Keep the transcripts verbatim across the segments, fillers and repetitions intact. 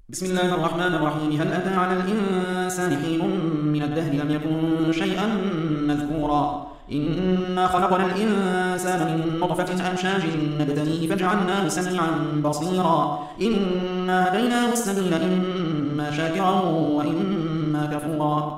بسم الله الرحمن الرحيم. هل أتى على الإنسان حين من الدهر لم يكن شيئا مذكورا. إنا خلقنا الإنسان من نطفة أمشاج نبتليه فجعلناه سميعا بصيرا. إنا هديناه السبيل إما شاكرا وإما كفورا.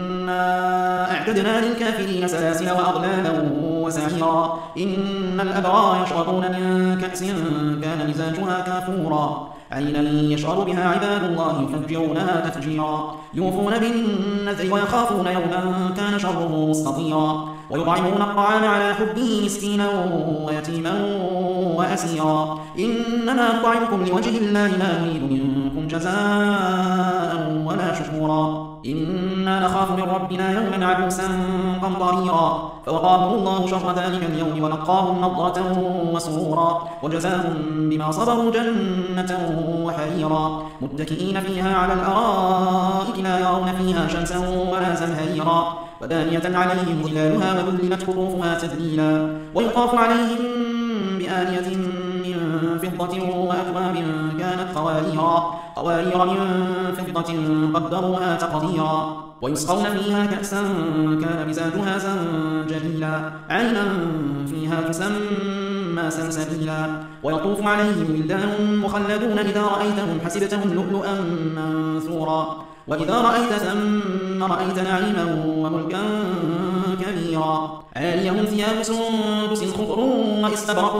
إنا أعتدنا للكافرين سلاسل وأغلالا وسعيرا. إن الأبرار يشربون من كأس كان مزاجها كافورا. عينا يشرب بها عباد الله يفجرونها تفجيرا. يوفون بالنذر ويخافون يوما كان شره مستطيرا. ويطعمون الطعام على حبه مسكينا ويتيما وأسيرا. إنما نطعمكم لوجه الله لا نريد منكم جزاء ولا شكورا. إنا نخاف من ربنا يوما عبوسا قمطريرا. فوقاهم الله شر ذلك اليوم ولقاهم نضرة وسرورا. وجزاهم بما صبروا جنة وحريرا. متكئين فيها على الأرائك لا يرون فيها شمسا ولا زمهريرا. ودانية عليهم ظلالها وذللت قطوفها تذليلا. ويطاف عليهم بآنية من فضة وأكواب كانت قواريرا قوارير من فضة قدروها تقديرا. ويسقون فيها كأسا كان مزاجها زنجبيلا. عينا فيها تسمى سلسبيلا. ويطوف عليهم ولدان مخلدون إذا رأيتهم حسبتهم لؤلؤا منثورا. وإذا رأيت ثم رأيت نعيما وملكا كبيرا. عاليهم ثياب سندس خضر واستبرق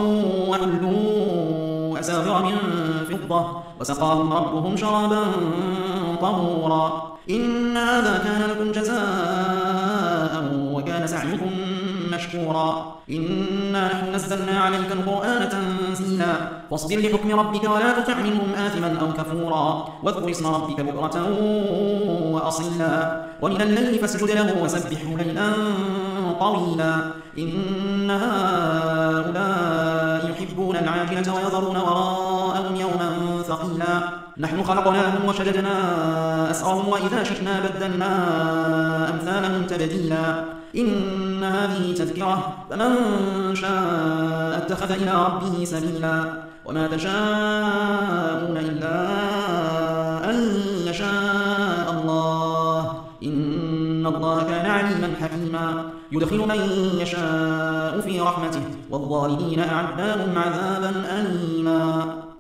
وحلوا أساور من فضة وسقاهم ربهم شرابا طهورا. إن هذا كان لكم جزاء وكان سعيكم مشكورا. إنا نحن نزلنا عليك القرآن تنزيلا. فاصبر لحكم ربك ولا تطع منهم آثما أو كفورا. واذكر اسم ربك بكرة وأصيلا. ومن الليل فاسجد له وسبحه ليلا طويلا. إن هؤلاء يحبون العاجلة ويذرون وراءهم يوما ثقيلا. نحن خلقناهم وشددنا أسرهم وإذا شئنا بدلنا أمثالهم تبديلا. إن هذه تذكرة فمن شاء اتخذ إلى ربه سبيلا. وما تشاءون إلا أن يشاء الله. إن الله كان عليما حكيما. يدخل من يشاء في رحمته والظالمين أعد لهم عذابا أليما.